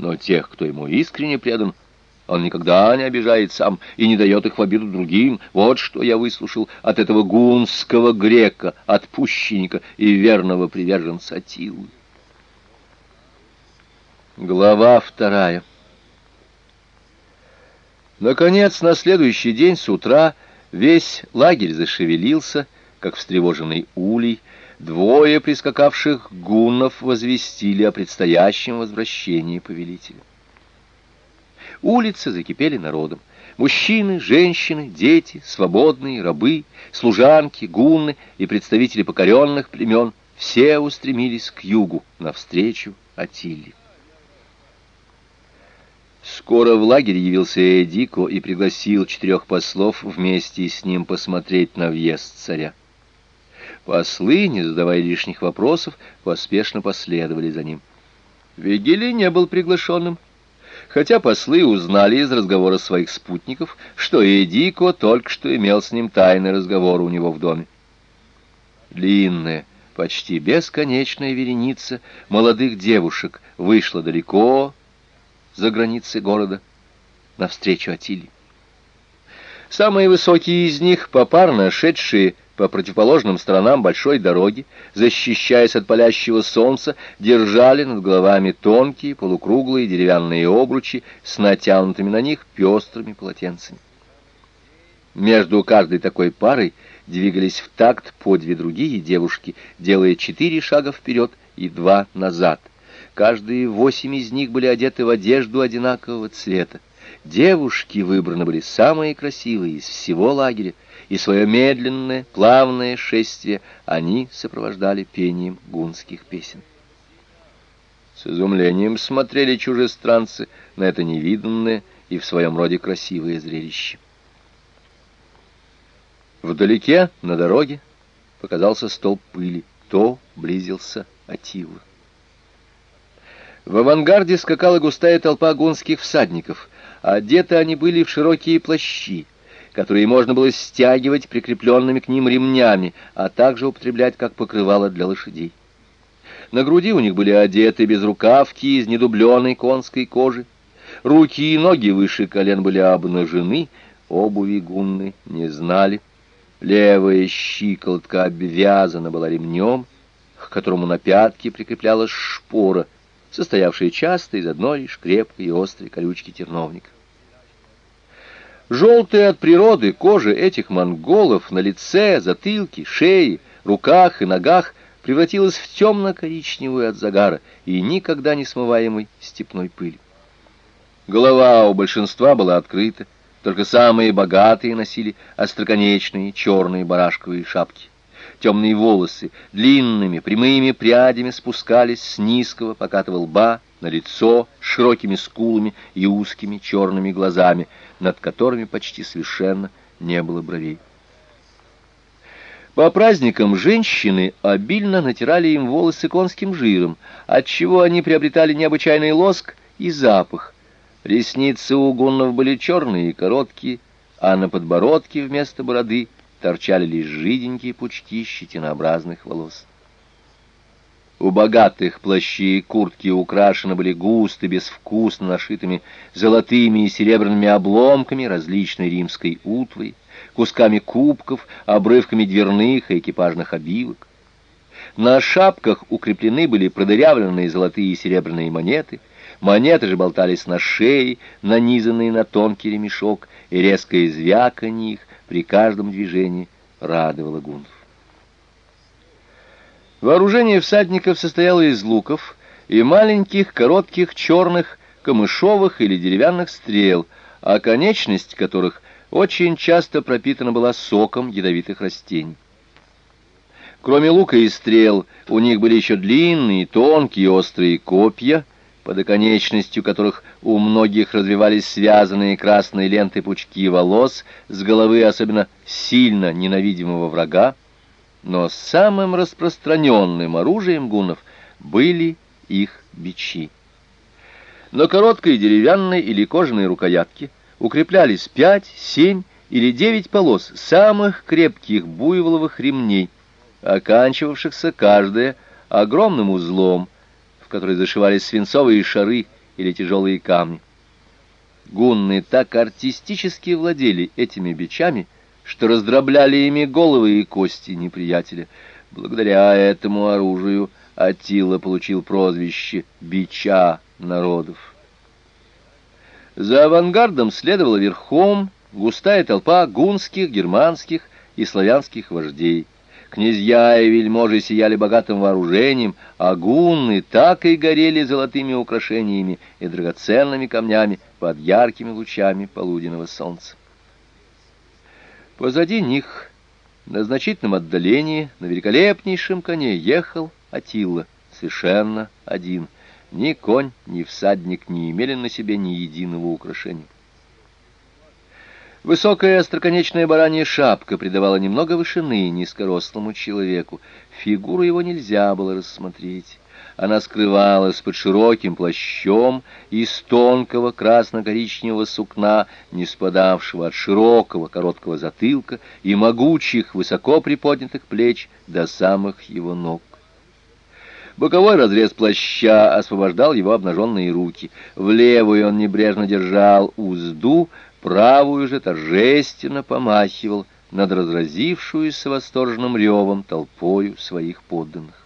но тех, кто ему искренне предан, он никогда не обижает сам и не дает их в обиду другим. Вот что я выслушал от этого гунского грека, отпущенника и верного приверженца Аттилы. Глава 2. Наконец, на следующий день с утра весь лагерь зашевелился, как встревоженный улей. Двое прискакавших гуннов возвестили о предстоящем возвращении повелителя. Улицы закипели народом. Мужчины, женщины, дети, свободные, рабы, служанки, гунны и представители покоренных племен все устремились к югу, навстречу Аттиле. Скоро в лагерь явился Эдико и пригласил 4 послов вместе с ним посмотреть на въезд царя. Послы, не задавая лишних вопросов, поспешно последовали за ним. Вигилий не был приглашенным, хотя послы узнали из разговора своих спутников, что Эдико только что имел с ним тайный разговор у него в доме. Длинная, почти бесконечная вереница молодых девушек вышла далеко за границы города навстречу Аттиле. Самые высокие из них, попарно шедшие по противоположным сторонам большой дороги, защищаясь от палящего солнца, держали над головами тонкие полукруглые деревянные обручи с натянутыми на них пестрыми полотенцами. Между каждой такой парой двигались в такт по 2 другие девушки, делая 4 шага вперед и 2 назад. Каждые 8 из них были одеты в одежду одинакового цвета. Девушки выбраны были самые красивые из всего лагеря, и свое медленное, плавное шествие они сопровождали пением гунских песен. С изумлением смотрели чужестранцы на это невиданное и в своем роде красивое зрелище. Вдалеке, на дороге, показался столб пыли. То близился Аттила. В авангарде скакала густая толпа гунских всадников. Одеты они были в широкие плащи, которые можно было стягивать прикрепленными к ним ремнями, а также употреблять как покрывало для лошадей. На груди у них были одеты безрукавки из недубленной конской кожи. Руки и ноги выше колен были обнажены, обуви гунны не знали. Левая щиколотка обвязана была ремнем, к которому на пятке прикреплялась шпора, состоявшая часто из одной лишь крепкой и острой колючки терновника. Желтая от природы кожа этих монголов на лице, затылке, шее, руках и ногах превратилась в темно-коричневую от загара и никогда не смываемой степной пыли. Голова у большинства была открыта, только самые богатые носили остроконечные черные барашковые шапки. Темные волосы длинными прямыми прядями спускались с низкого покатого лба на лицо с широкими скулами и узкими черными глазами, над которыми почти совершенно не было бровей. По праздникам женщины обильно натирали им волосы конским жиром, отчего они приобретали необычайный лоск и запах. Ресницы у гуннов были черные и короткие, а на подбородке вместо бороды торчали лишь жиденькие пучки щетинообразных волос. У богатых плащи и куртки украшены были густо, безвкусно нашитыми золотыми и серебряными обломками различной римской утвари, кусками кубков, обрывками дверных и экипажных обивок. На шапках укреплены были продырявленные золотые и серебряные монеты, монеты же болтались на шее, нанизанные на тонкий ремешок, и резкое звяканье их при каждом движении радовало гуннов. Вооружение всадников состояло из луков и маленьких, коротких, черных, камышовых или деревянных стрел, а конечность которых очень часто пропитана была соком ядовитых растений. Кроме лука и стрел, у них были еще длинные, тонкие, острые копья, под оконечностью которых у многих развивались связанные красной лентой пучки волос с головы особенно сильно ненавидимого врага. Но самым распространенным оружием гуннов были их бичи. На короткой деревянной или кожаной рукоятке укреплялись 5, 7 или 9 полос самых крепких буйволовых ремней, оканчивавшихся каждая огромным узлом, в который зашивались свинцовые шары или тяжелые камни. Гунны так артистически владели этими бичами, что раздробляли ими головы и кости неприятеля. Благодаря этому оружию Аттила получил прозвище «бича народов». За авангардом следовала верхом густая толпа гунских, германских и славянских вождей. Князья и вельможи сияли богатым вооружением, а гунны так и горели золотыми украшениями и драгоценными камнями под яркими лучами полуденного солнца. Позади них, на значительном отдалении, на великолепнейшем коне ехал Аттила, совершенно один. Ни конь, ни всадник не имели на себе ни единого украшения. Высокая остроконечная баранья шапка придавала немного вышины низкорослому человеку. Фигуру его нельзя было рассмотреть. Она скрывалась под широким плащом из тонкого красно-коричневого сукна, не спадавшего от широкого короткого затылка и могучих, высоко приподнятых плеч до самых его ног. Боковой разрез плаща освобождал его обнаженные руки. В левую он небрежно держал узду, правую же торжественно помахивал над разразившуюся восторженным ревом толпою своих подданных.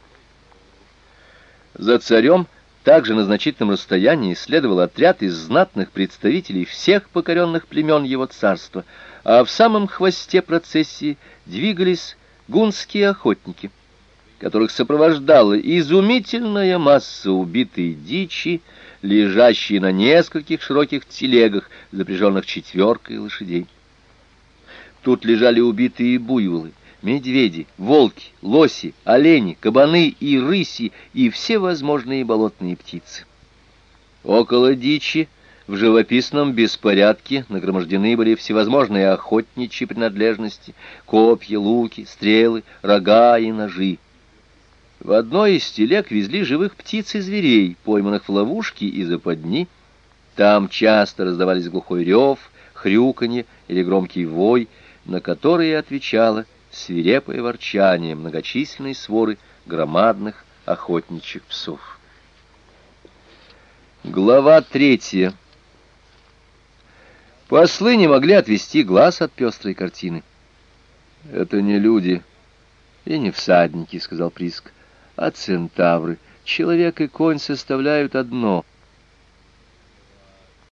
За царем также на значительном расстоянии следовал отряд из знатных представителей всех покоренных племен его царства, а в самом хвосте процессии двигались гунские охотники, которых сопровождала изумительная масса убитой дичи, лежащей на нескольких широких телегах, запряженных четверкой лошадей. Тут лежали убитые буйволы, медведи, волки, лоси, олени, кабаны и рыси, и все возможные болотные птицы. Около дичи в живописном беспорядке нагромождены были всевозможные охотничьи принадлежности, копья, луки, стрелы, рога и ножи. В одной из телег везли живых птиц и зверей, пойманных в ловушки и западни. Там часто раздавались глухой рев, хрюканье или громкий вой, на которые отвечало свирепое ворчание многочисленной своры громадных охотничьих псов. Глава 3. Послы не могли отвести глаз от пестрой картины. «Это не люди и не всадники», — сказал Приск, — «а центавры. Человек и конь составляют одно».